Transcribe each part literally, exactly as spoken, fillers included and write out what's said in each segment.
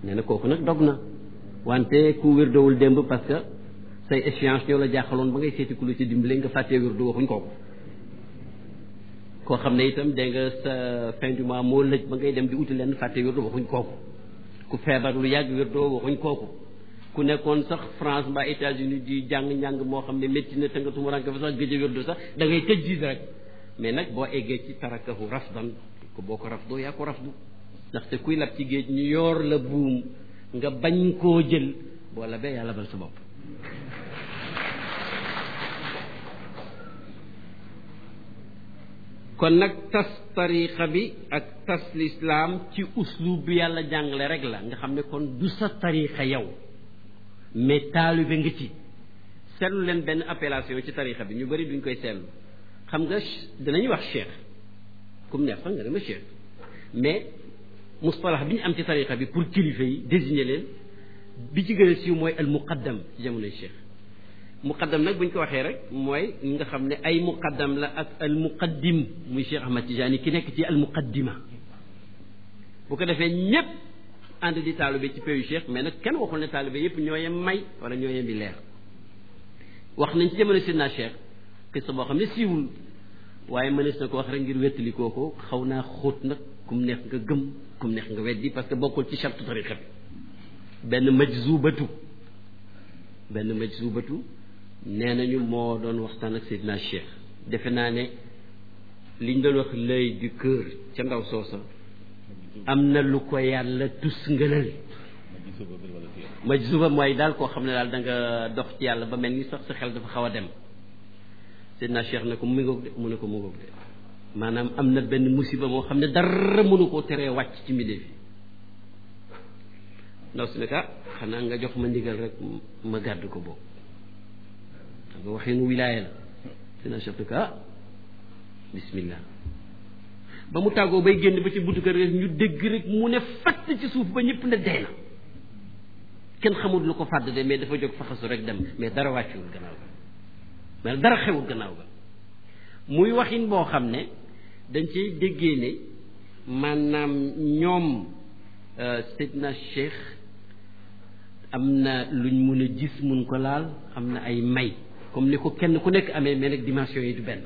nee na kooku nag dog na wante ku wérdowul démb parce que say échéance ñoo la jaaxaloon ba ngay seeti ku la ci dimbale nga fàttee wérdu waxuñ kooku koo xam ne itam dégg nga sa fin du mois moo lëj ba ngay dem di uti leen fàttee wérdu waxuñ kooku ku feebar lu yàgg wérdoo waxuñ kooku ku nekkoon sax France mbaa États-Unis di jàng njàng moo xam ne métti na te nga tumuranke fa sax gëj a wérdu sax da ngay tëj diis rek mais nag boo eggee ci tarakahu rafdan ko boo ko rafdoo yaa ko rafdu ndaxte kuy lab ci géej ñu yoor la buum nga bañ koo jël boo labee yàlla bal sa bopp kon nag tas tariqa bi ak tas lislaam ci uslub bi yàlla jàngale rek la nga xam ne kon du sa tariqa yow mais taalibe nga ci seetlu leen benn appellation ci tariqa bi ñu bari duñ koy seetlu xam nga dinañuy wax cheikh comme neex sax nga dama cheikh mais mustalax bi ñu am ci tariqa bi pour kilifa yi désigner leen bi ci gën a siiw mooy al muqaddam ci jamonoy cheikh muqaddam nag bu ñu ko waxee rek mooy nga xam ne ay muqaddam la ak al muqaddim muy Cheikh Ahmad Tidiane ki nekk ci al muqaddima bu ko defee ñépp ànd di taalibe ci péyu cheikh mais nag kenn waxul ne taalibe yépp ñoo yem may wala ñoo yem bi leer wax nañ ci jamono sidna cheikh qissa boo xam ne siiwul waaye mënees na ko wax rek ngir wettali kooko xaw naa xóot nag kum neex nga gëm kum neex nga weddi parce que bokkul ci charte tariqa bi benn majzubatu benn majzubatu nee nañu moo doon waxtaan ak Seydina Cheikh defe naa ne liñ doon wax l'œil du cœur ca ndaw soosa am na lu ko yàlla tus ngënal majzuba mooy daal koo xam ne daal da nga dox ci yàlla ba mel ni sax sa xel dafa xaw a dem Seydina Cheikh ne ko mu ngoog de mu ne ko mu ngoog de maanaam am na benn musiba moo xam ne dara mënu koo teree wàcc ci mbindéef yi ndaw si ne ka xanaa nga jox ma ndigal rek ma gàddu ko boobu xam nga waxee nu wilaaya la Seydina Cheikh ne ka ah bismillah ba mu tàggoo bay génn ba ci buntu kër rek ñu dégg rek mu ne fatt ci suuf ba ñëpp ne dee na kenn xamul lu ko fàdd de mais dafa jóg faxasu rek dem mais dara wàccuwul gannaaw ga mais dara xewul gannaaw ga muy waxin boo xam ne dañ ciy déggee ne maanaam ñoom Seydina Cheikh am na luñ mun a gis mun ko laal am na ay may comme ni ko kenn ku nekk amee mais nag dimension yi du benn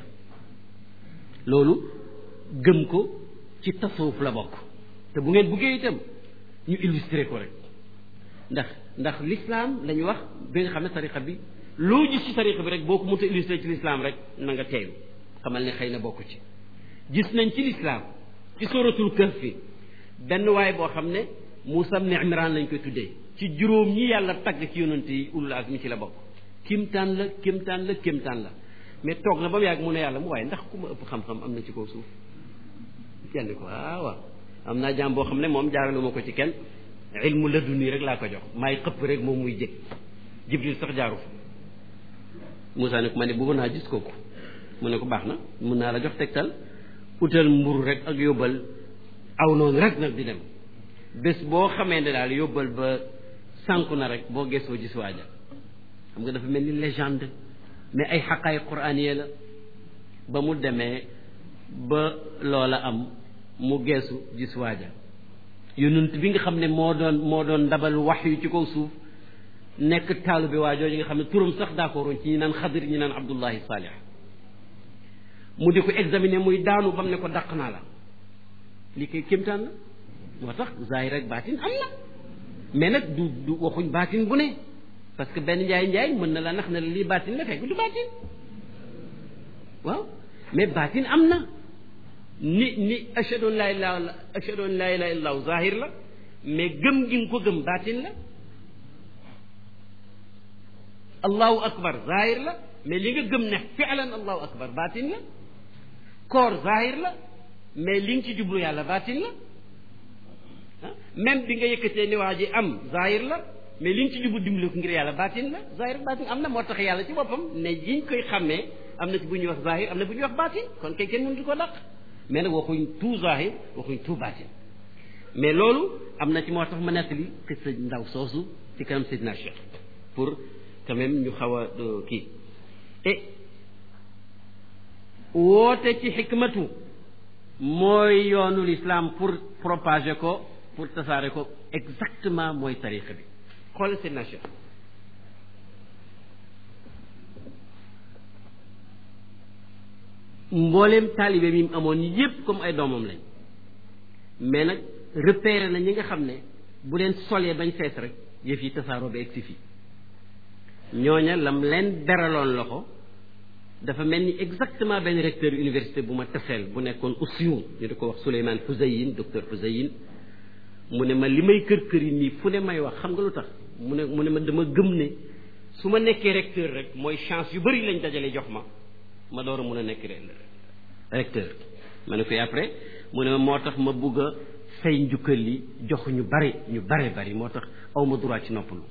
loolu gëm ko ci tasawuf la bokk te bu ngeen buggee itam ñu illustrer ko rek ndax ndax l'islam la ñu wax bi nga xam ne tariqa bi loo gis ci tariqa bi rek boo ko mënta illustrer ci l'islam rek na nga teeyu xamal ne xëy na bokk ci gis nañ ci l'islam ci suratul kahfi benn waay boo xam ne Muusa ibn Imran lañ koy tuddee ci juróom ñi yàlla tagg ci yonent yi ulul azmi ci la bokk kimtaan la kimtaan la kimtaan la mais toog na ba mu yàgg mu ne yàlla mu waaye ndax ku ma ëpp xam-xam am na ci kaw suuf kenn ko waaw waaw am naa jaam boo xam ne moom jaaralu ma ko ci kenn ilmu laduni rek laa ko jox maay xëpp rek moom muy jëg Jibril sax jaaru fa Muusa ne ko ma ne bëggoon naa gis kooku mu ne ko baax na mun naa la jox tegtal utal mburu rek ak yóbbal aw noonu rek nag di dem bés boo xamee ne daal yóbbal ba sànku na rek boo gëstoo gis waaja xam nga dafa mel ni légende mais ay xaqaay quraaniye la ba mu demee ba loola am mu geesu gis waaja yonent bi nga xam ne moo doon moo doon ndabal wax yu ci kaw suuf nekk taalu bi waajoo yi nga xam ne turam sax d'accord ci ñi naan Xadir ñi naan Abdullahi Salih mu di ko examiner muy daanu ba mu ne ko dàq naa la li koy kéemtaan la moo tax zahir rek baatin am na mais nag du du waxuñ baatin bu ne parce que benn njaay njaay mën na la nax na la lii baatin la fekk du baatin waaw mais baatin am na ni ni ashhadu an laa ilaaha illa ashhadu an laa ilaaha illa Allah zahir la mais gëm gi nga ko gëm baatin la allahu akbar zahir la mais li nga gëm ne fi'lan allahu akbar baatin la koor zahir la mais li nga ci jublu yàlla baatin la même bi nga yëkkatee ni waa ji am zahir la mais li nga ci jublu dimbali ko ngir yàlla baatin la zahir baatin am na moo tax yàlla ci boppam ne yiñ koy xàmmee am na ci bu ñuy wax zahir am na bu ñuy wax baatin kon kay kenn mënut ko dàq mais nag waxuñ tout zahir waxuñ tout baatin mais loolu am na ci moo tax ma nettali xissa ndaw soosu ci kanam Seydina Cheikh pour quand même ñu xaw a kii et woote ci xikmatu mooy yoonu l'islam pour propager ko pour tasaare ko exactement mooy tariqa bi xoolal seen na Cheikh mbooleem taalibe mi mu amoon yépp comme ay doomam lañ mais nag repéré na ñi nga xam ne bu leen solee bañ fees rek yëf yi tasaaroo ba egsi fii ñooña lam leen beraloon loxo dafa mel ni exactement benn recteur université bu ma taseel bu nekkoon Ousseynou ñu di ko wax Souleymane Fouzayin docteur Fouzayin mu ne ma li may kër kër yi nii fu ne may wax xam nga lu tax mu ne mu ne ma dama gëm ne su ma nekkee recteur rek mooy chance yu bari lañ dajale jox ma ma door a mun a nekk recteur ma ne koy après mu ne ma moo tax ma bugg a fay njukkal li jox ñu bari ñu bare bari moo tax aw ma droit ci noppalu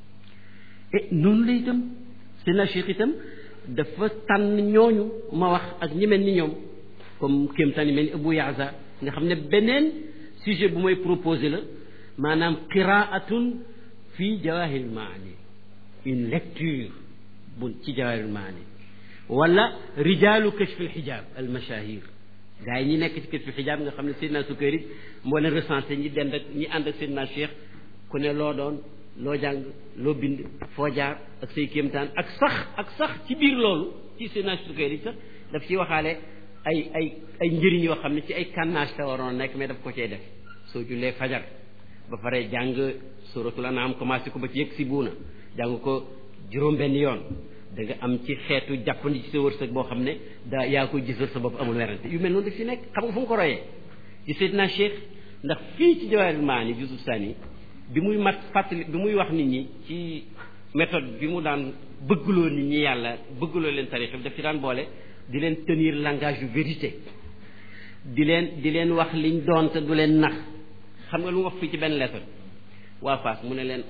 et noonu la itam seen Cheikh itam dafa tànn ñooñu ma wax ak ñi mel ni ñoom comme kéemtaan yi mel ni Abou Yaza nga xam ne beneen sujet bu may proposé la maanaam qiraatun fi jawahiril maani une lecture bu ci jawahiril maani wala rijalu kashfil hijab al mashahir gaa yi ñi nekk ci kashfil hijab nga xam ne Seydina Sukayri moo leen recensé ñi dend ak ñi ànd ak Seydina Cheikh ku ne loo doon loo jàng loo bind foo jaar ak say kéemtaan ak sax ak sax ci biir loolu ci Seydina Sukayri sax daf ci waxaale ay ay ay njëriñ yoo xam ne ci ay kànnaas te waroon nekk mais daf ko cay def soo jullee fajar ba pare jàng suratul an'am commencé ko ba ci yëg si buuna jàng ko juróom benn yoon da nga am ci xeetu jàppandi ci sa wërsëg boo xam ne daa yaa koy gisal sa bopp amul werante yu mel noonu daf ci nekk xam nga fu mu ko royee ci Seydina Cheikh ndax fii ci Jawahirul Maani juzu sani bi muy mat fàttali bi muy wax nit ñi ci méthode bi mu daan bëggloo nit ñi yàlla bëggloo leen tarixa bi daf ci daan boole di leen tenir langage yu vérité di leen di leen wax liñ doon te du leen nax xam nga lu mu wax fii ci benn lettre waa Fass mu ne leen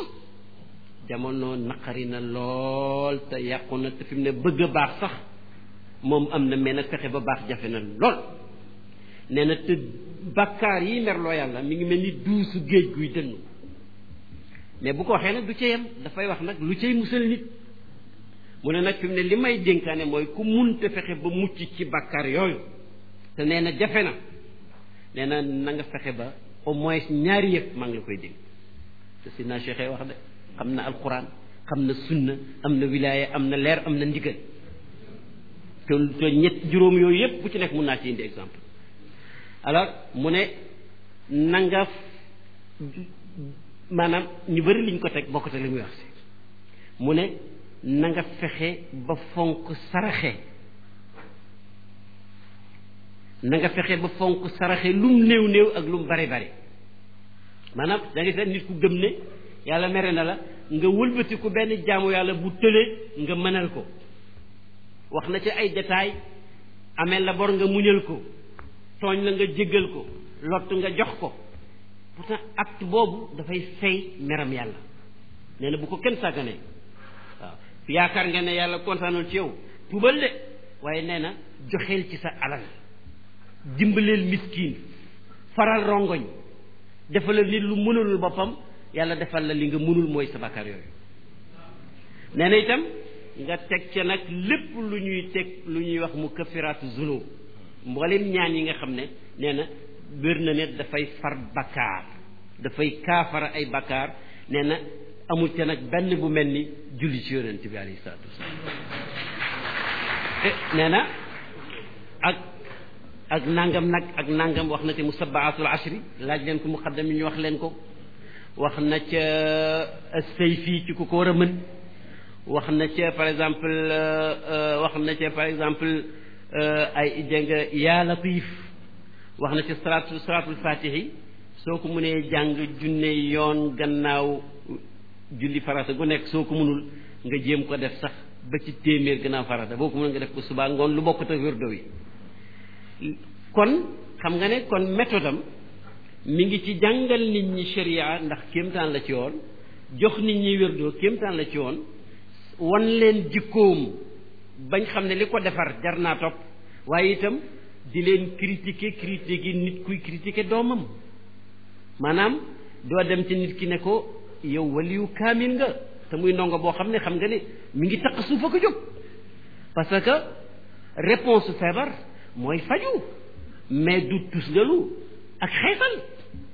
jamono naqari na lool te yàqu na te fi mu ne bëgg a baax sax moom am na mais nag fexe ba baax jafe na lool nee na te bakkaar yi merloo yàlla mi ngi mel ni duusu géej guy dënnu mais bu ko waxee nag du ca yem dafay wax nag lu cay musal nit mu ne nag fi mu ne li may dénkaane mooy ku munte fexe ba mucc ci bakkaar yooyu te nee na jafe na nee na na nga fexe ba au moins ñaari yëf maa ngi la koy dénk te si naa Cheikh wax de xam na alquran xam na sunna am na wilaaya am na leer am na ndigal te te ñett juróom yooyu yëpp bu ci nekk mun naa ci indi exemple alors mu ne na nga maanaam ñu bëri liñ ko teg bokkute li muy wax si mu ne na nga fexe ba fonk saraxe na nga fexe ba fonk saraxe lum néew néew ak lum bari bari maanaam da ngay seet nit ku gëm ne yàlla mere na la nga wëlbati ku benn jaamu yàlla bu tële nga mënal ko wax na ci ay détails amee la bor nga muñal ko tooñ la nga jéggal ko lott nga jox ko pourtant acte boobu dafay fay meram yàlla nee na bu ko kenn sàgganee waaw yaakaar nga ne yàlla kontaanul ci yow tubal de waaye nee na joxeel ci sa alal dimbaleel miskin faral rongoñ defalal nit lu mënulul boppam yàlla defal la li nga mënul mooy sa bakkaar yooyu nee na itam nga teg ca nag lépp lu ñuy teg lu ñuy wax mu kaffiraatu zunub mboolem ñaan yi nga xam ne nee na wér na ne dafay far bakkaar dafay kaafara ay bakkaar nee na amul ca nag benn bu mel ni julli ci yonent bi alayhi salaatu wasalaam nee na ak ak nangam nag ak nangam wax na ci musabbaatul ashri laaj leen ko muqaddam yi ñu wax leen ko wax na ca sayfi ci ku ko war a mën wax na ca par exemple wax na ca par exemple ay dégg nga yaa latif wax na ca salaatu salaatul fatihi soo ko mënee jàng junne yoon gannaaw julli farata gu nekk soo ko mënul nga jéem ko def sax ba ci téeméer gannaaw farata boo ko mënul nga def ko subaa ngoon lu bokkut ak wérdo yi kon xam nga ne kon méthode am mi ngi ci jàngal nit ñi sharia ndax kéemtaan la ci woon jox nit ñi wérdo kéemtaan la ci woon wan leen jikkoom bañ xam ne li ko defar jar naa topp waaye itam di leen critiquer critiquer nit kuy critiquer doomam maanaam doo dem ci nit ki ne ko yow waliyu kaamil nga te muy ndongo boo xam ne xam nga ne mi ngi taq suuf a ko jóg parce que réponse feebar mooy faju mais du tusgalu ak xeesal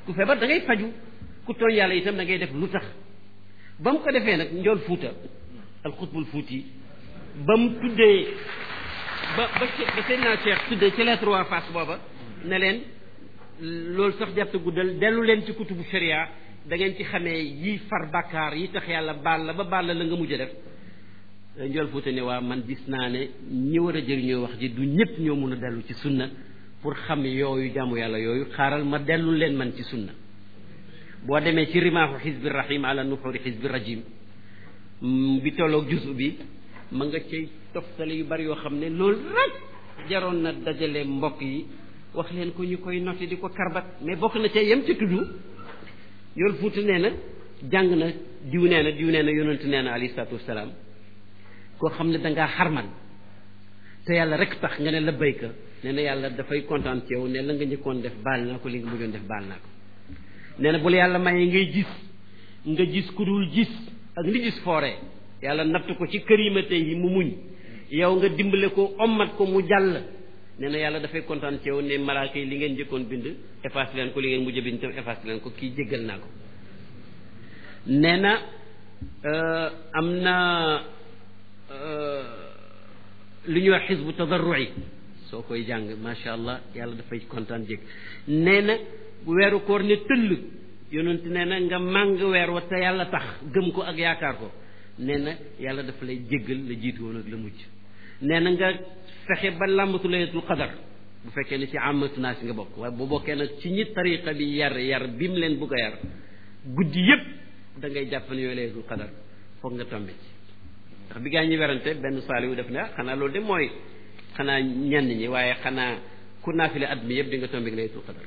ku feebar da ngay faju ku tooñ yàlla itam da ngay def lu tax ba mu ko defee nag njool fuuta alxutbul fuuti ba mu tuddee ba ba ba Seydina Cheikh tuddee ci lettre waa Fass booba ne leen loolu sax jàpp guddal dellu leen ci kutubu sharia da ngeen ci xamee yi far bàkkaar yi tax yàlla baal la ba baal la la nga mujj a def njool fuuta ne waa man gis naa ne ñi war a jëriñoo wax ji du ñëpp ñoo mun a dellu ci sunna pour xam yooyu jaamu yàlla yooyu xaaral ma dellu leen man ci sunna boo demee ci rimaaxu xisbi rahim ala nuxuri xisbi rajim bi tolloog juzu bi ma nga cay toftale yu bari yoo xam ne loolu rek jaroon na dajale mbokk yi wax leen ko ñu koy noti di ko karbat mais bokk na ca yem ci tudd yoolu fuuta nee na jàng na diw nee na diw nee na yonent nee na alayhi salaatu wasalaam koo xam ne dangaa xarman te yàlla rek tax nga ne la bayka nee na yàlla dafay kontaan ci yow ne la nga njëkkoon def baal naa ko li nga mujjoon def baal naa ko nee na bu la yàlla mayee ngay gis nga gis ku dul gis ak li gis foore yàlla natt ko ci kërimate yi mu muñ yow nga dimbale ko ommat ko mu jàll nee na yàlla dafay kontaan ci yow ne malaaka yi li ngeen njëkkoon bind efface leen ko li ngeen mujj bind tam efface leen ko kii jéggal naa ko nee na am na lu ñuy wax xisbu tadarrui soo koy jàng macha allah yàlla dafay kontaan jég nee na weeru koor ne tëll yonent nee na nga màng weer wa te yàlla tax gëm ko ak yaakaar ko nee na yàlla dafa lay jéggal la jiitu woon ak la mujj nee na nga fexe ba làmbatu laylatul qadar bu fekkee ne ci amatu naa si nga bokk waaye bu bokkee nag ci ñi tariqa bi yar yar bi mu leen bugg a yar guddi yépp da ngay jàpp ne yooyu laylatul qadar foog nga tombe ci ndax bi gaa ñi werante benn saaliwu def ne ah xanaa loolu de mooy xanaa ñenn ñi waaye xanaa ku naafile at mi yëpp di nga tombe ak laylatul qadar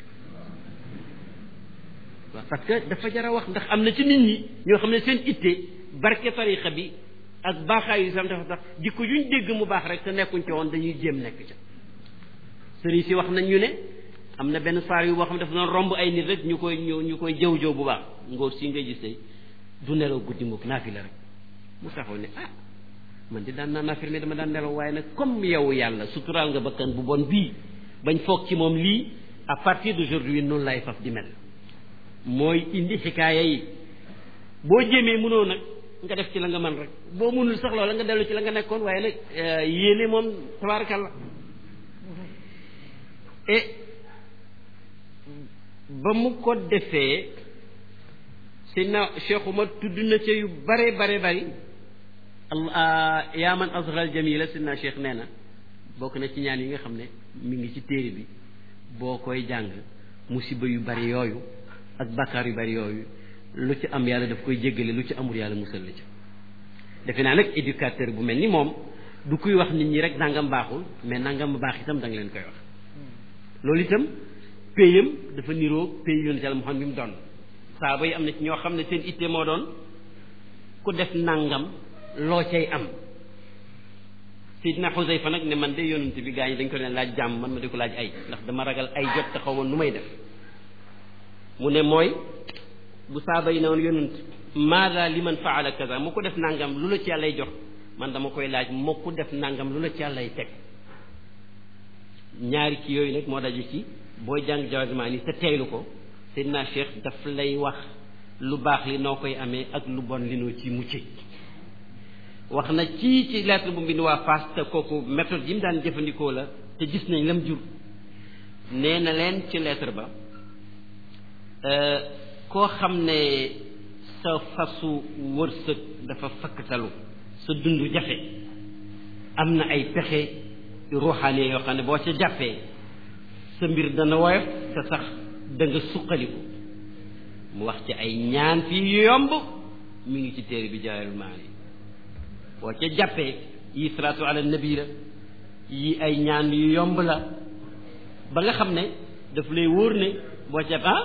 waaw parce que dafa jar a wax ndax am na ci nit ñi ñoo xam ne seen itte barke tariqa bi ak baaxaayu islam dafa tax jikko yuñ dégg mu baax rek te nekkuñ ci woon dañuy jéem nekk ca sëriñ si wax nañ ñu ne am na benn saar yu boo xam ne dafa doon romb ay nit rek ñu koy ñu ñu koy jëw jëw bu baax ngóor si ngay gis tey du nelaw guddi mukk naafila rek mu taxaw ne ah man di daan naa naafila mais dama daan nelaw waaye nag comme yow yàlla suturaal nga bakkan bu bon bii bañ foog ci moom lii à partir d'aujourd'hui noonu lay faf di mel mooy indi xikaaya yi boo jéemee mënoo nag nga def ci la nga mën rek boo mënul sax loola nga dellu ci la nga nekkoon waaye nag yéene moom tabaarakalla et ba mu ko defee Seydina Cheikh Umar tudd na ca yu bare bare bari yaa man azhar jamila Seydina Cheikh nee na bokk na ci ñaan yi nga xam ne mi ngi ci téere bi boo koy jàng musiba yu bari yooyu ak bakkaar yu bari yooyu lu ci am yàlla daf koy jéggale lu ci amul yàlla musal la ci defe naa nag éducateur bu mel ni moom du kuy wax nit ñi rek nangam baaxul mais nangam bu baax itam da nga leen koy wax loolu itam péyam dafa niroo péy yoonu Yàlla Muhammad bi mu doon saaba yi am na ci ñoo xam ne seen itte moo doon ku def nangam loo cay am Seydina Xusayfa nag ne man de yonent bi gaa ñi dañ ko ne laaj jàmm man ma di ko laaj ay ndax dama ragal ay jot te xaw ma nu may def mu ne mooy bu saaba yi ne woon yonent maada li man faala kaza mu ko def nangam lu la ci yàllay jox man dama koy laaj moo ko def nangam lu la ci yàllay teg ñaari ci yooyu nag moo daje ci booy jàng Jawaahirul ni te teylu ko Seydina Cheikh daf lay wax lu baax li noo koy amee ak lu bon li noo ci mucc wax na ci ci lettre bu mbind waa Fass te kooku méthode yi mu daan jëfandikoo la te gis nañ lam jur nee na leen ci lettre ba koo xam ne sa fasu wërsëg dafa fakkatalu sa dund jafe am na ay pexe ruuxaane yoo xam ne boo ca jàppee sa mbir dana woyof te sax da nga suqaliku mu wax ci ay ñaan fii yomb mi ngi ci téere bi Jawaahirul Maani boo ca jàppee yi salaatu ala nabi la yi ay ñaan yu yomb la ba nga xam ne daf lay wóor ne boo ca ah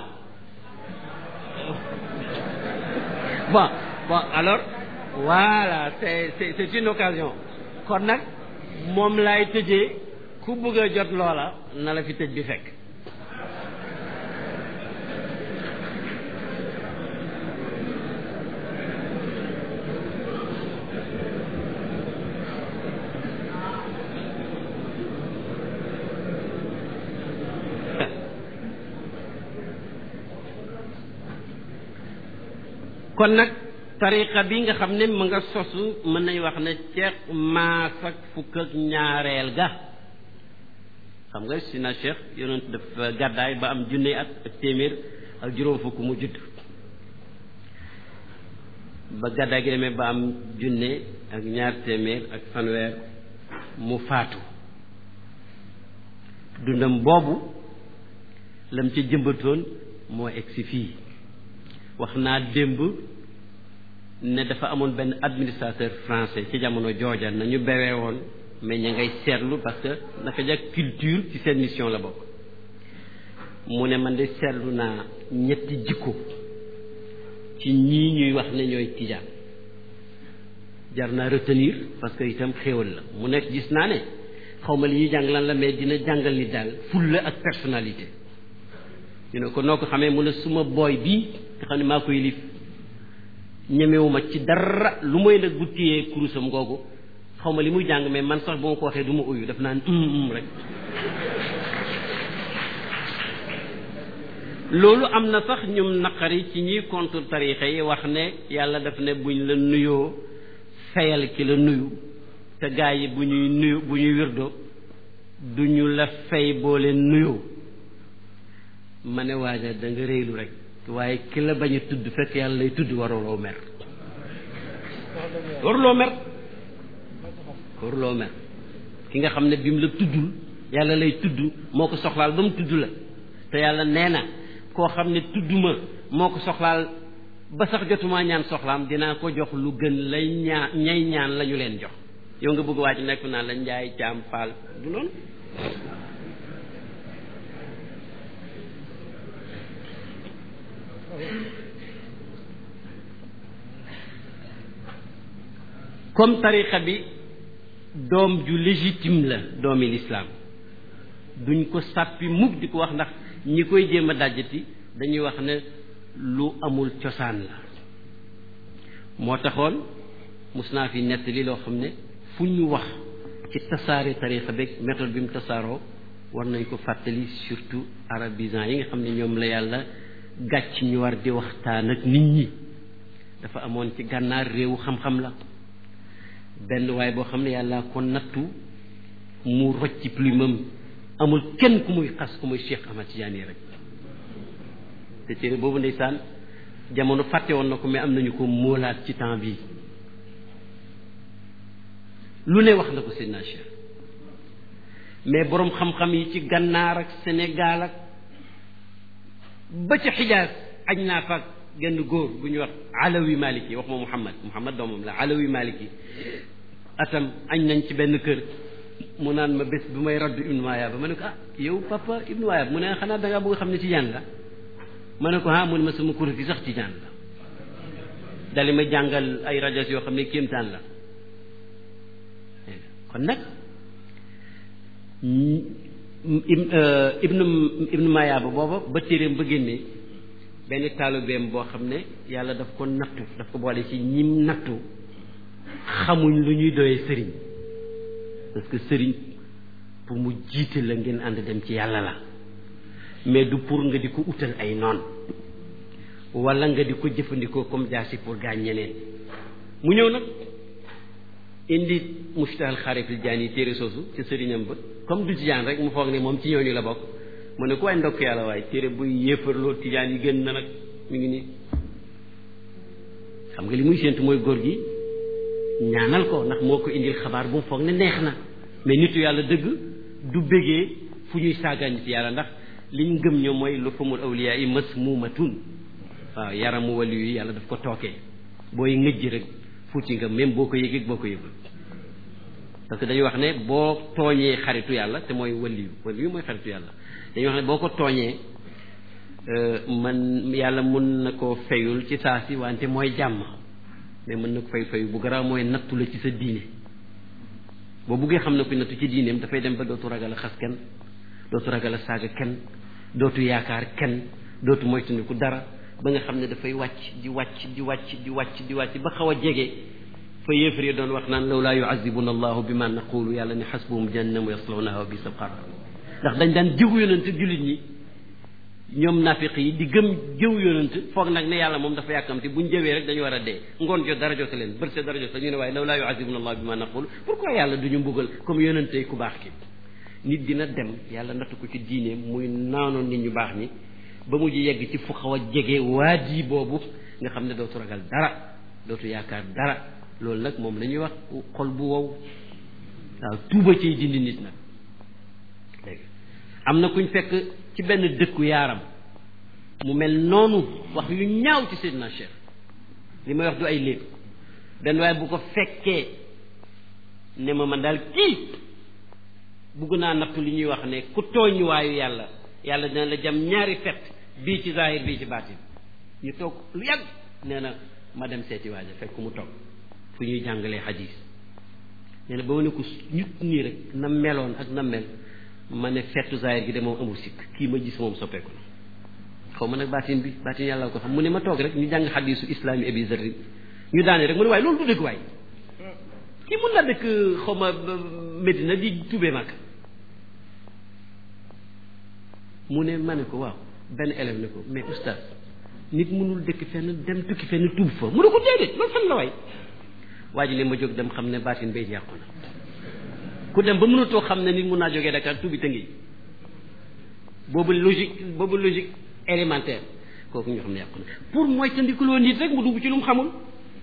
bon bon alors voilà c'est c'est c'est une occasion kon nag moom laay tëjee ku bëgg a jot loola na la fi tëj bi fekk kon nag tariqa bi nga xam ne mu nga sosu mën nañ wax ne ceex maas ak fukk ak ñaareel ga xam nga si na cheikh yonent dafa gàddaay ba am junne at ak téeméer ak juróom fukk mu judd ba gàddaay gi demee ba am junne ak ñaar téeméer ak fanweer mu faatu dundam boobu lam ca jëmbatoon moo egsi fii wax naa démb ne dafa amoon benn administrateur français ci jamono jooja nañu bewee woon mais ña ngay seetlu parce que naka ja culture ci seen mission la bokk mu ne man de seetlu naa ñetti jikko ci ñii ñuy wax ne ñooy tijaan jar naa retenir parce que itam xéewal la mu nekk gis naa ne xaw ma li ñuy jàng lan la mais dina jàngal ni daal fulla ak personnalité ñu ne ko noo ko xamee mu ne suma booy bii nga xam ne maa koy lif ñemewuma ci dara lu mooy nag bu téyee kurusam googu xaw ma li muy jàng mais man sax bu ma ko waxee du ma uyu daf naan um rek loolu am na sax ñum naqari ci ñiy contre tarixa yi wax ne yàlla daf ne buñ la nuyoo fayal ki la nuyu te gaa yi bu ñuy nuyu bu ñuy wirdo du ñu la fay boo leen nuyoo ma ne waaja da nga réylu rek waaye ki la bañ a tudd fekk yàlla lay tudd waruloo mer waruloo mer waruloo mer ki nga xam ne bi mu la tuddul yàlla lay tudd moo ko soxlaal ba mu tudd la te yàlla nee na koo xam ne tudduma moo ko soxlaal ba sax jotumaa ñaan soxlaam dinaa ko jox lu gën lay ñaan ñay ñaan la ñu leen jox yow nga bëgg waaj nekk naa la njaay caam faal du noonu comme tariqa bi doom ju légitime la doomi lislaam duñ ko sàppi mukk di ko wax ndax ñi koy jéem a dajjati dañuy wax ne lu amul cosaan la moo taxoon mus naa fi nettali loo xam ne fu ñu wax ci tasaare tariqa beeg méthode bi mu tasaaroo war nañ ko fàttali surtout arabisants yi nga xam ne ñoom la yàlla gàcc ñu war di waxtaan ak nit ñi dafa amoon ci gànnaar réewu xam-xam la benn waaye boo xam ne yàlla ko nattu mu rocci plumam amul kenn ku muy xas ku muy Cheikh Ahmad Tidiane rek te téere boobu ndeysaan jamono fàtte woon na ko mais am nañu ko moolaat ci temps bii lu ne wax na ko Seydina Cheikh mais boroom xam-xam yi ci gànnaar ak Sénégal ak ba ca Xijaas aj naa fa genn góor bu ñuy wax alawi maliki wax ma Muhammad Muhammad doomam la alawi maliki atam añ nañ ci benn kër mu naan ma bés bu may raddu Ibnu Waayab ma ne ko ah yow papa Ibnu Waayab mu ne xanaa da ngaa bëgg xam ne tijaan la ma ne ko ah mu ne ma sama kuréel gi sax tijaan la dali ma jàngal ay rajas yoo xam ne kéemtaan la kon nag ibnu ibnu Waayab booba ba téeréem ba génnee benn taalibeem boo xam ne yàlla daf ko nattu daf ko boole ci ñim nattu xamuñ lu ñuy doyee sëriñ parce que sëriñ pour mu jiite la ngeen ànd dem ci yàlla la mais du pour nga di ko utal ay noon wala nga di ko jëfandikoo comme jaasi pour gaañ ñeneen mu ñëw nag indi Muftahal Xaarifil Jaani téere soosu ci sëriñam ba comme du tijaan rek mu foog ne moom ci ñooñu la bokk mu ne ko waay ndokk yàlla waaye téere buy yéefarloo tijaan yi gën na nag mi ngi nii xam nga li muy séentu mooy góor gi ñaanal ko ndax moo ko indil xabaar bu mu foog ne neex na mais nitu yàlla dëgg du bégee fu ñuy saagaañ ci yàlla ndax liñ gëm ñoom mooy lu famul awliyaa yi masmuumatun waaw yaramu wali yi yàlla daf ko tookee booy ngëjj rek fuuti nga même boo ko yëgee boo ko yëgul parce que dañuy wax ne boo tooñee xaritu yàlla te mooy wali yu wali yu mooy xaritu yàlla dañuy wax ne boo ko tooñee man yàlla mun na koo fayul ci saa si wante mooy jàmm mais mën na ko fay fayu bu garaaw mooy nattu la ci sa diine boo buggee xam ne ko nattu ci diineem dafay dem ba dootu ragal a xas kenn dootu ragal a saaga kenn dootu yaakaar kenn dootu moytandiku dara ba nga xam ne dafay wàcc di wàcc di wàcc di wàcc di wàcc ba xaw a jege fa yéefar yi doon wax naan law laa yuazibuna allahu bi ma naqulu yàlla ne xasbuhum jahannam yaslawnaha wa bisa qaraar ndax dañ daan jigu yonent jullit ñi ñoom nafiq yi di gëm jëw yonent foog nag ne yàlla moom dafa yàkkamti buñ jëwee rek dañu war a dee ngoon jot dara jot leen bërse dara jot ñu ne waaye law laa yu'azibuna allah bi ma naqul pourquoi yàlla duñu mbugal comme yonentey ku baax ki nit dina dem yàlla natt ko ci diine muy naanoon nit ñu baax ñi ba mujj yegg ci fu xaw a jege waadi boobu nga xam ne dootu ragal dara dootu yaakaar dara loolu nag moom la ñuy wax xol bu wow waaw tuuba ciy dindi nit nag léegi am na kuñ fekk ci benn dëkku yaaram mu mel noonu wax yu ñaaw ci Seydina Cheikh li may wax du ay léeb benn waaye bu ko fekkee ne ma man daal kii bugg naa nattu li ñuy wax ne ku tooñ waayu yàlla yàlla dina la jam ñaari fet bii ci zahir bii ci baatin ñu toog lu yàgg nee na ma dem seeti waaja fekk mu toog fu ñuy jàngalee xadiis nee na ba ma ne ko ñut nii rek na meloon ak na mel ma ne fettu zahir gi de moom amul sikk kii ma gis moom soppeeku na xaw ma nag baatin bi baatin yàlla ko xam mu ne ma toog rek ñu jàng xadiisu islaami abi zarri ñu daane rek mu ne waaye loolu du dëgg waay kii mun na dëkk xaw ma Medina di tubee Makka mu ne ma ne ko waaw benn élève ne ko mais oustaz nit mënul dëkk fenn dem tukki fenn tuub fa mu ne ko déedéet loolu fan la waay waa ji ne ma jóg dem xam ne baatin bay yàqu na ku dem ba mënatoo xam ne nit mun naa jógee Dakar tuubi tëngi boobu logique boobu logique élémentaire kooku ñoo xam ne yàqu na pour mooy tandikuloo nit rek mu dugg ci lu mu xamul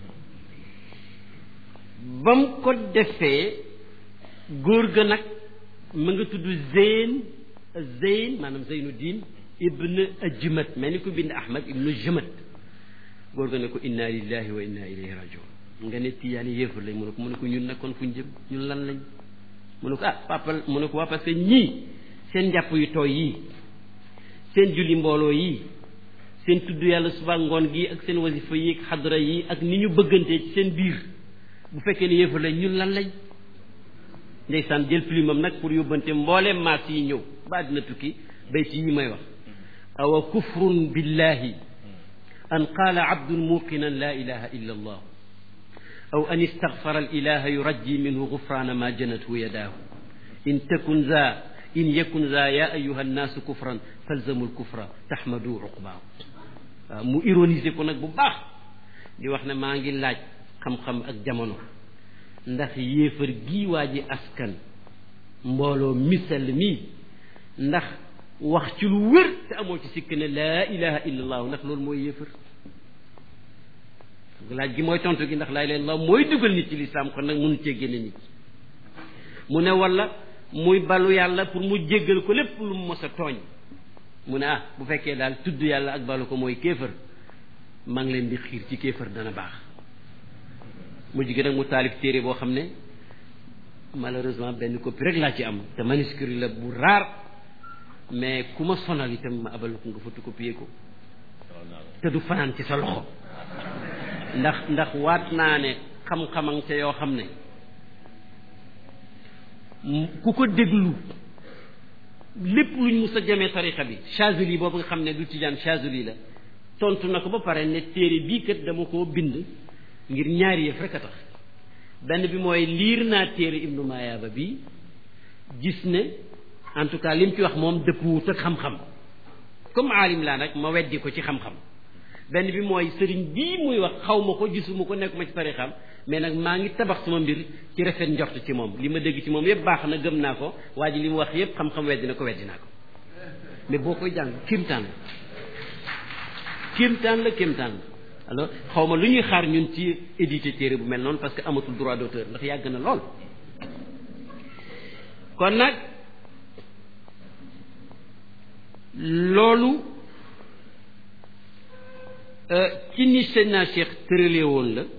ba mu ko defee góor ga nag ma nga tudd Zeyn Zeyn maanaam Zeynu Diin ibn Ajmat mel ni ko bind Ahmad ibnu Jamat góor ga ne ko inna lillahi wa inna ilayhi rajiun nga ne tiyaani yéefar lañ mu ne ko mu ne ko ñun nag kon fuñ jëm ñun lan lañ mu ne ko ah papa mu ne ko waa parce que ñii seen njàpp yu tooy yii seen julli mbooloo yii seen tudd yàlla suba ngoon gi ak seen wasifa yi ak xadra yi ak ni ñu bëggantee ci seen biir bu fekkee ne yéefar lañ ñun lan lañ ndeysaan jël plumam nag pour yóbbante mbooleem maas yi ñëw ba dina tukki bay ci yi may wax awa kufrun billahi an qaala abdun muqinan la ilaha illa allah aw an istaghfara al ilaha yurajji minhu gufrana ma janathu yadaahu in takun za in yakun za ya ayuha annaasu kufran falzamu l kufra tahmadu uqbaahu waaw mu ironiser ko nag bu baax di wax ne maa ngi laaj xam-xam ak jamono ndax yéefar gii waa ji askan mbooloo misal mi ndax wax ci lu wér te amoo ci sikk ne laa ilaha illa allah ndax loolu mooy yéefar laaj gi mooy tontu gi ndax laa ilaha illa allah mooy dugal nit ci lislaam kon nag mënu cee génne nit mu ne wala muy balu yàlla pour mu jéggal ko lépp lu mu mos a tooñ mu ne ah bu fekkee daal tudd yàlla ak balu ko mooy kéefar maa ngi leen di xiir ci kéefar dana baax mujj gi nag mu taalif téere boo xam ne malheureusement benn copie rek laa ci am te manuscrit la bu raar mais ku ma sonal itam ma abal ko nga photocopier ko te du fanaan ci sa loxo ndax ndax waat naa ne xam-xamang ca yoo xam ne ku ko déglu lépp luñ mus a jamee tarixa bi Chazuli boobu nga xam ne du tijaan Chazuli la tontu na ko ba pare ne téere bii kat dama koo bind ngir ñaari yëf rek a tax benn bi mooy liir naa téere Ibnu Mayaaba bi gis ne en tout cas li mu ci wax moom dëppwut ak xam-xam comme aalim laa nag ma weddi ko ci xam-xam benn bi mooy sëriñ bii muy wax xaw ma ko gisuma ko nekkuma ci tarixam mais nag maa ngi tabax sama mbir ci rafet njort ci moom li ma dégg ci moom yëpp baax na gëm naa ko waa ji li mu wax yëpp xam-xam weddi na ko weddi naa ko mais boo koy jàng kéemtaan la kéemtaan la kéemtaan la alors xaw ma lu ñuy xaar ñun ci édité téere bu mel noonu parce que amatul droit d'auteur ndax yàgg na lool kon nag loolu ci ni Seydina Cheikh tëralee woon la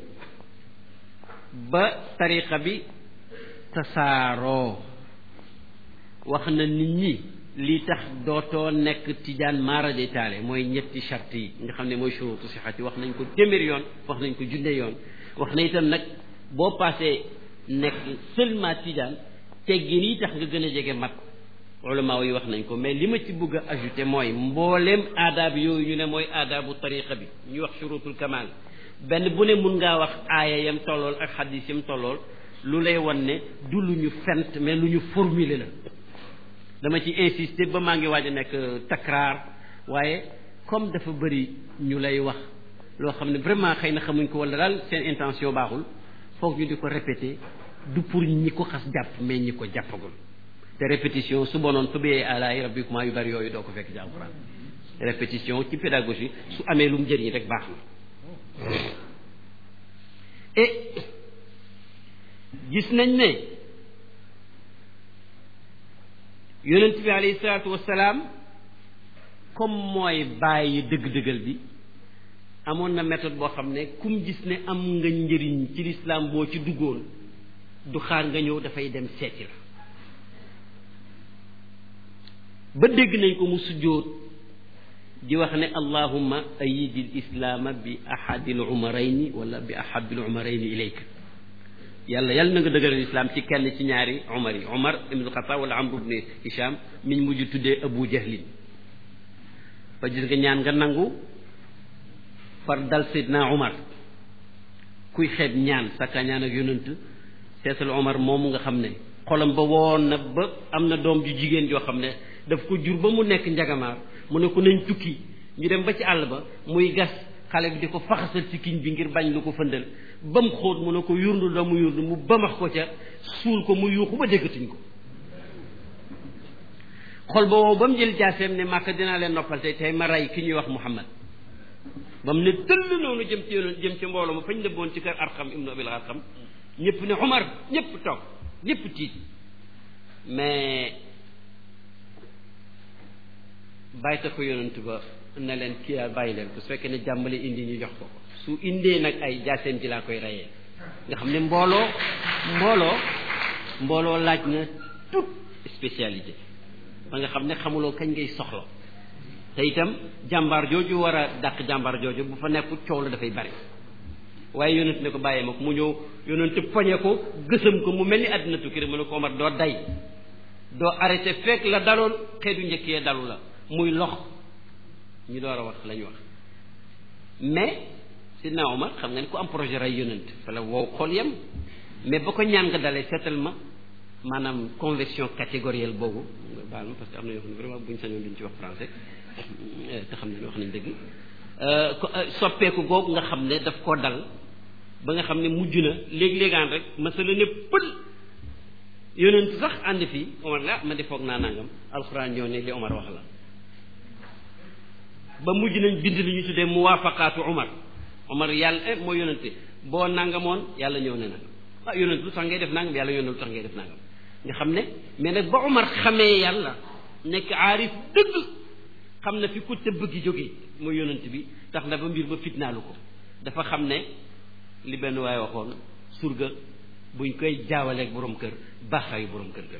ba tariqa bi tasaaroo wax na nit ñi lii tax dootoo nekk tijaan maara de taale mooy ñetti charte yi nga xam ne mooy shurutu sixati wax nañ ko téeméer yoon wax nañ ko junne yoon wax na itam nag boo paasee nekk seulement tijaan teggin yi tax nga gën a jege mat ulama yi wax nañ ko mais li ma ci bëgg a ajouter mooy mbooleem aadaab yooyu ñu ne mooy aadaabu tariqa bi ñuy wax shurutul kamal benn bu ne mun ngaa wax aaya yam tollool ak xadis yam tollool lu lay wan ne du lu ñu fent mais lu ñu formuler la dama ci insister ba maa ngi waaj a nekk takraar waaye comme dafa bëri ñu lay wax loo xam ne vraiment xëy na xamuñ ko wala daal seen intention baaxul foog ñu di ko répéter du pour ñi ko xas jàpp mais ñi ko jàppagul te répétition su bonoon fabiyee àlaay rabbikumaa yu bari yooyu doo ko fekk ci alxuraan répétition ci pédagogie su amee lu mu jëriñ rek baax na et gis nañ ne yonent bi alayhi salaatu wassalaam comme mooy bàyyi dëgg-dëggal bi amoon na méthode boo xam ne kum gis ne am nga njëriñ ci lislaam boo ci duggoon du xaar nga ñëw dafay dem seeti la ba dégg nañ ko mu sujjóot di wax ne allahumma ayidil islaama bi ahadil umarayni wala bi ahabil umarayni ilayka yàlla yàlla na nga dëgëral islam ci kenn ci ñaari umar yi umar ibnul xataab wala amr ibn hisham miñ mujj tuddee abu jahlin ba gis nga ñaan nga nangu far dal seydna umar kuy xeeb ñaan sakka ñaan ak yonent seetal umar moomu nga xam ne xolam ba woon na ba am na doom ju jigéen joo xam ne daf ko jur ba mu nekk njagamaar mu ne ko nañ tukki ñu dem ba ci àll ba muy gas xale bi di ko faxasal ci kiñ bi ngir bañ lu ko fëndal ba mu xóot mu ne ko yurndu da mu yurndu mu bamax ko ca suul ko mu yuuxu ba déggatuñ ko xol ba wow ba mu jël jaaseem ne màkk dinaa leen noppal tey tey ma rey ki ñuy wax muhammad ba mu ne tëll noonu jëm ci yoon jëm ci mbooloo ma fañ nëbboon ci kër arxam ibnu abil arxam ñëpp ne umar ñëpp toog ñëpp tiit mais bàyyita ko yonent ba na leen kii yaa bàyyi leen ko su fekkee ne jàmbale indi ñu jox ko ko su indee nag ay jaaseem ji laa koy reyee nga xam ne mbooloo mbooloo mbooloo laaj na toute spécialité ba nga xam ne xamuloo kañ ngay soxla te itam jàmbaar jooju war a dàq jàmbaar jooju bu fa nekkul coow la dafay bari waaye yonent ne ko bàyyee ma ko mu ñëw yonent poñe ko gësam ko mu mel ni àddina tukki rek mu ne ko Omar doo day doo arrêté fekk la daloon xeetu njëkkee dalu la muy lox ñu door a wax la ñu wax mais sidna Omar xam nga ne ku am projet rey yonent fa la wow xool yem mais ba ko ñaan nga dalee seetal ma maanaam conversion catégorielle boobu nga baal ma parce que am na yoo xam ne vraiment bu ñu sañoon duñ ci wax français te xam ne wax nañ dëgg soppeeku googu nga xam ne daf koo dal ba nga xam ne mujj na léegi-léegaan rek masala ne pël yonent sax ànd fii Omar la ma di foog naa nangam alxuraan ñoo ne li Omar wax la ba mujj nañ bind li ñu tuddee muwaafaqaatu Omar Omar yàlla moo yonente boo nangamoon yàlla ñëw ne nangam ah yonent lu tax ngay def nangam yàlla ñëw ne lu tax ngay def nangam nga xam ne mais nag ba Omar xamee yàlla nekk aarif dëgg xam na fi ku tëbb gi jógee mooy yonent bi tax na ba mbir ba fitnaalu ko dafa xam ne li benn waaye waxoon surga buñ koy jaawaleeg borom kër baaxaayu borom kër ga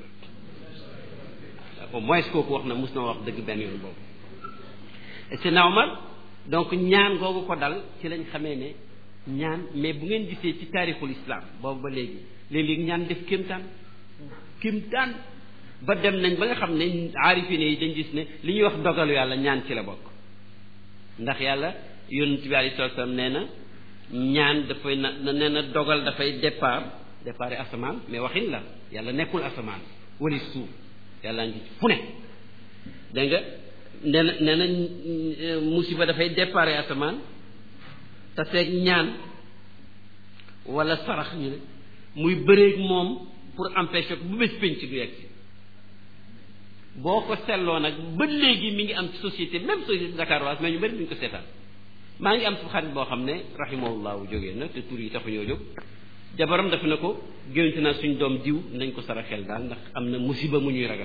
la au moins kooku wax na mus na wax dëgg benn yoon boobu c'est normal donc ñaan googu ko dal ci lañ xamee ne ñaan mais bu ngeen gisee ci taarixul islam boobu ba léegi léeg-léeg ñaan def kéemtaan kéemtaan ba dem nañ ba nga xam ne aarifine yi dañ gis ne li ñuy wax dogalu yàlla ñaan ci la bokk ndax yàlla yonent bi alayhi salaatu salaam nee na ñaan dafay na nee na dogal dafay départ départ asamaan mais waxin la yàlla nekkul asamaan wali suuf yàlla ngi fu ne dégg nga nee na nee na musiba dafay départ asamaan te seeg ñaan wala sarax ñu ne muy bëreeg moom pour empêcher ko bu bés penc du yegg si boo ko seetloo nag ba léegi mi ngi am ci société même société dakaroise mais ñu bëri duñ ko seetaan maa ngi am su xarit boo xam ne rahimahullahu jógee na te tur yi taxu ñoo jóg jabaram daf na ko géwénte naa suñ doom diw nañ ko saraxel daal ndax am na musiba mu ñuy ragal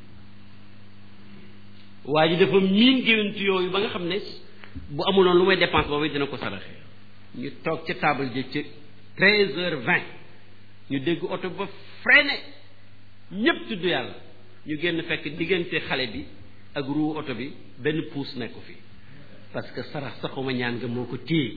waa ji dafa miin géwénte yooyu ba nga xam ne bu amuloon lu may dépense boobu dina ko saraxee ñu toog ca table ji ci treize heures vingt ñu dégg oto ba freiné ñépp tudd yàlla ñu génn fekk diggante xale bi ak ruu oto bi benn puus nekku fi parce que sarax saxuma ñaan nga moo ko téye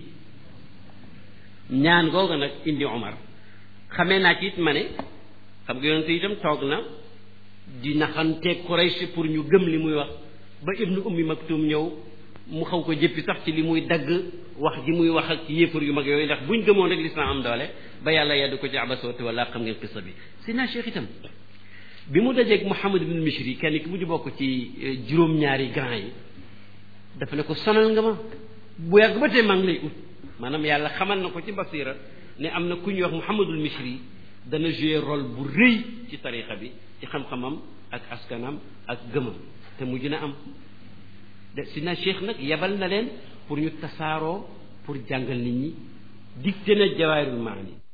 ñaan googu nag indi Omar xamee naa ci it ma ne xam nga yonente itam toog na di naxanteeg Quraysh pour ñu gëm li muy wax ba ibnu ummi maktum ñëw mu xaw ko jëppi sax ci li muy dagg wax ji muy wax ak yéefar yu mag yooyu ndax buñ gëmoon rek lislaam am doole ba yàlla yeddu ko ci abasooti wala xam ngeen qissa bi si naa cheikh itam bi mu dajeeg Muhammad ibn Mishri kenn ki mu di bokk ci juróom-ñaari grand yi dafa ne ko sonal nga ma bu yàgg ba tey maa ngi lay ut maanaam yàlla xamal na ko ci basira ne am na ku ñuy wax Muhammadul Misri dana jouer rôle bu rëy ci tariqa bi ci xam-xamam ak askanam ak gëmam te mujj na am de si na cheikh nag yebal na leen pour ñu tasaaroo pour jàngal nit ñi dicté na jawaahirul maani